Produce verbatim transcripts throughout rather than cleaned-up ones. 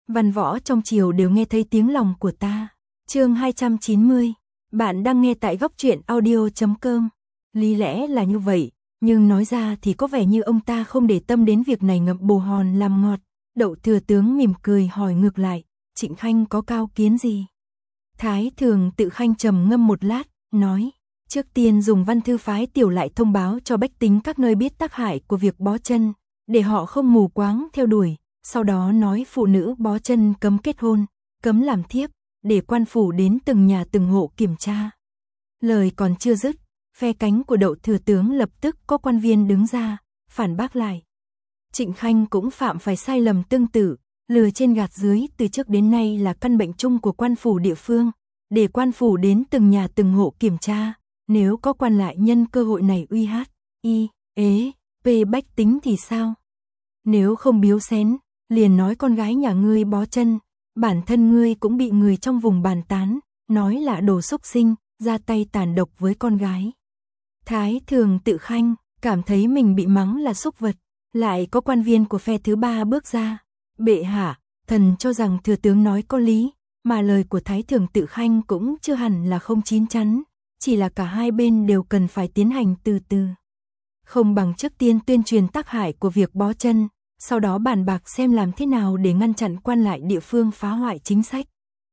Văn võ trong triều đều nghe thấy tiếng lòng của ta. Chương hai trăm chín mươi. Bạn đang nghe tại góc truyện audio chấm com. Lý lẽ là như vậy, nhưng nói ra thì có vẻ như ông ta không để tâm đến việc này, ngậm bồ hòn làm ngọt. Đậu thừa tướng mỉm cười hỏi ngược lại, Trịnh Khanh có cao kiến gì? Thái Thường Tự Khanh trầm ngâm một lát, nói, trước tiên dùng văn thư phái tiểu lại thông báo cho bách tính các nơi biết tác hại của việc bó chân, để họ không mù quáng theo đuổi, sau đó nói phụ nữ bó chân cấm kết hôn, cấm làm thiếp, để quan phủ đến từng nhà từng hộ kiểm tra. Lời còn chưa dứt, phe cánh của Đậu thừa tướng lập tức có quan viên đứng ra, phản bác lại. Trịnh Khanh cũng phạm phải sai lầm tương tự, lừa trên gạt dưới từ trước đến nay là căn bệnh chung của quan phủ địa phương, để quan phủ đến từng nhà từng hộ kiểm tra, nếu có quan lại nhân cơ hội này uy hát, y, ế, p bách tính thì sao? Nếu không biếu xén, liền nói con gái nhà ngươi bó chân, bản thân ngươi cũng bị người trong vùng bàn tán, nói là đồ xúc sinh, ra tay tàn độc với con gái. Thái Thường Tự Khanh cảm thấy mình bị mắng là súc vật, lại có quan viên của phe thứ ba bước ra. Bệ hạ, thần cho rằng thừa tướng nói có lý, mà lời của Thái Thường Tự Khanh cũng chưa hẳn là không chín chắn, chỉ là cả hai bên đều cần phải tiến hành từ từ. Không bằng trước tiên tuyên truyền tác hại của việc bó chân, sau đó bàn bạc xem làm thế nào để ngăn chặn quan lại địa phương phá hoại chính sách.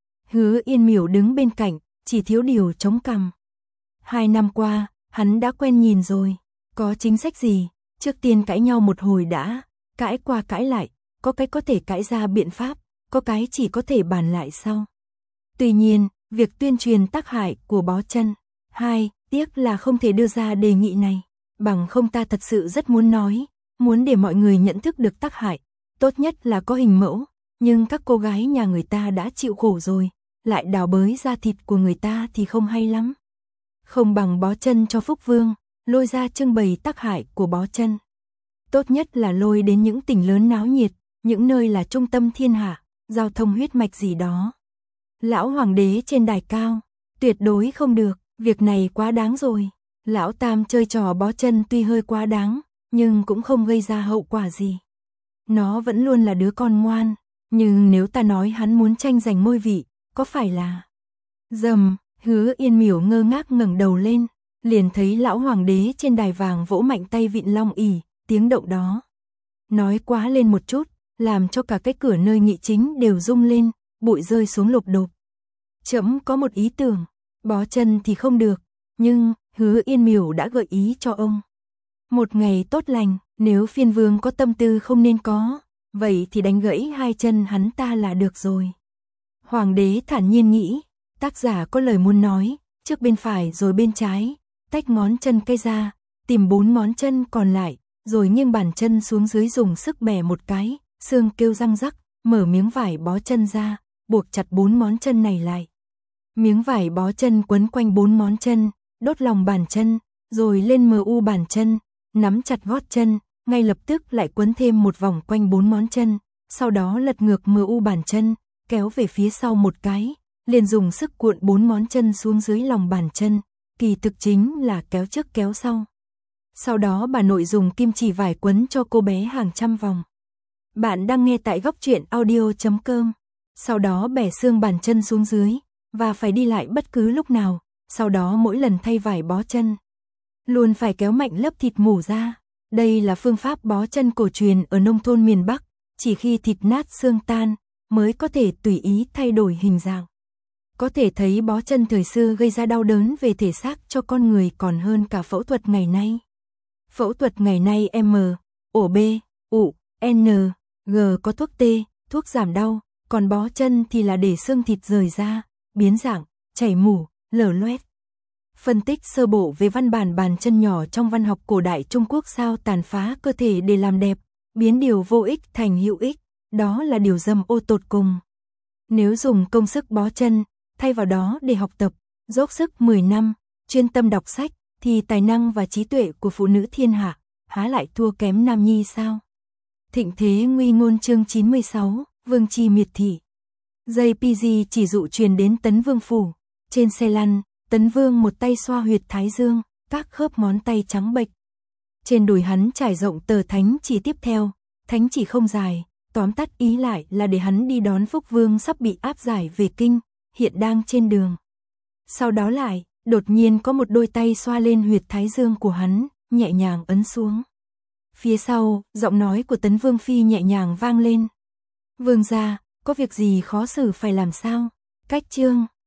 Hứa Yên Miểu đứng bên cạnh, chỉ thiếu điều chống cằm. Hai năm qua, hắn đã quen nhìn rồi, có chính sách gì, trước tiên cãi nhau một hồi đã, cãi qua cãi lại, có cái có thể cãi ra biện pháp, có cái chỉ có thể bàn lại sau. Tuy nhiên, việc tuyên truyền tác hại của bó chân, hai, tiếc là không thể đưa ra đề nghị này, bằng không ta thật sự rất muốn nói, muốn để mọi người nhận thức được tác hại, tốt nhất là có hình mẫu, nhưng các cô gái nhà người ta đã chịu khổ rồi, lại đào bới da thịt của người ta thì không hay lắm. Không bằng bó chân cho Phúc Vương, lôi ra trưng bày tác hại của bó chân. Tốt nhất là lôi đến những tỉnh lớn náo nhiệt, những nơi là trung tâm thiên hạ, giao thông huyết mạch gì đó. Lão hoàng đế trên đài cao, tuyệt đối không được, việc này quá đáng rồi. Lão Tam chơi trò bó chân tuy hơi quá đáng, nhưng cũng không gây ra hậu quả gì. Nó vẫn luôn là đứa con ngoan, nhưng nếu ta nói hắn muốn tranh giành ngôi vị, có phải là... Dầm, Hứa Yên Miểu ngơ ngác ngẩng đầu lên, liền thấy lão hoàng đế trên đài vàng vỗ mạnh tay vịn long ỷ, tiếng động đó. Nói quá lên một chút, làm cho cả cái cửa nơi nghị chính đều rung lên, bụi rơi xuống lộp độp. Trẫm có một ý tưởng, bó chân thì không được, nhưng Hứa Yên Miểu đã gợi ý cho ông. Một ngày tốt lành, nếu phiên vương có tâm tư không nên có, vậy thì đánh gãy hai chân hắn ta là được rồi. Hoàng đế thản nhiên nghĩ, tác giả có lời muốn nói, trước bên phải rồi bên trái, tách ngón chân cây ra, tìm bốn ngón chân còn lại, rồi nghiêng bàn chân xuống dưới dùng sức bẻ một cái, xương kêu răng rắc, mở miếng vải bó chân ra, buộc chặt bốn ngón chân này lại. Miếng vải bó chân quấn quanh bốn ngón chân, đốt lòng bàn chân, rồi lên mờ u bàn chân, nắm chặt gót chân, ngay lập tức lại quấn thêm một vòng quanh bốn ngón chân, sau đó lật ngược mờ u bàn chân, kéo về phía sau một cái, liền dùng sức cuộn bốn ngón chân xuống dưới lòng bàn chân, kỳ thực chính là kéo trước kéo sau. Sau đó bà nội dùng kim chỉ vải quấn cho cô bé hàng trăm vòng. Bạn đang nghe tại góc truyện audio chấm com. Sau đó bẻ xương bàn chân xuống dưới, và phải đi lại bất cứ lúc nào, sau đó mỗi lần thay vải bó chân, luôn phải kéo mạnh lớp thịt mủ ra. Đây là phương pháp bó chân cổ truyền ở nông thôn miền Bắc, chỉ khi thịt nát xương tan, mới có thể tùy ý thay đổi hình dạng. Có thể thấy bó chân thời xưa gây ra đau đớn về thể xác cho con người còn hơn cả phẫu thuật ngày nay. Phẫu thuật ngày nay M, ổ B, ụ, N, G có thuốc T, thuốc giảm đau, còn bó chân thì là để xương thịt rời ra, biến dạng, chảy mủ, lở loét. Phân tích sơ bộ về văn bản bàn chân nhỏ trong văn học cổ đại Trung Quốc sao tàn phá cơ thể để làm đẹp, biến điều vô ích thành hữu ích, đó là điều dâm ô tột cùng. Nếu dùng công sức bó chân, thay vào đó để học tập, dốc sức mười năm, chuyên tâm đọc sách, thì tài năng và trí tuệ của phụ nữ thiên hạ, há lại thua kém nam nhi sao? Thịnh thế nguy ngôn chương chín mươi sáu, Vương Chi miệt thị. Dây pi gi chỉ dụ truyền đến Tấn Vương phủ, trên xe lăn, Tấn Vương một tay xoa huyệt thái dương, các khớp ngón tay trắng bệch. Trên đùi hắn trải rộng tờ thánh chỉ tiếp theo, thánh chỉ không dài, tóm tắt ý lại là để hắn đi đón Phúc Vương sắp bị áp giải về kinh, hiện đang trên đường. Sau đó lại, đột nhiên có một đôi tay xoa lên huyệt thái dương của hắn, nhẹ nhàng ấn xuống. Phía sau, giọng nói của Tấn Vương Phi nhẹ nhàng vang lên. Vương gia, có việc gì khó xử phải làm sao? Cách chương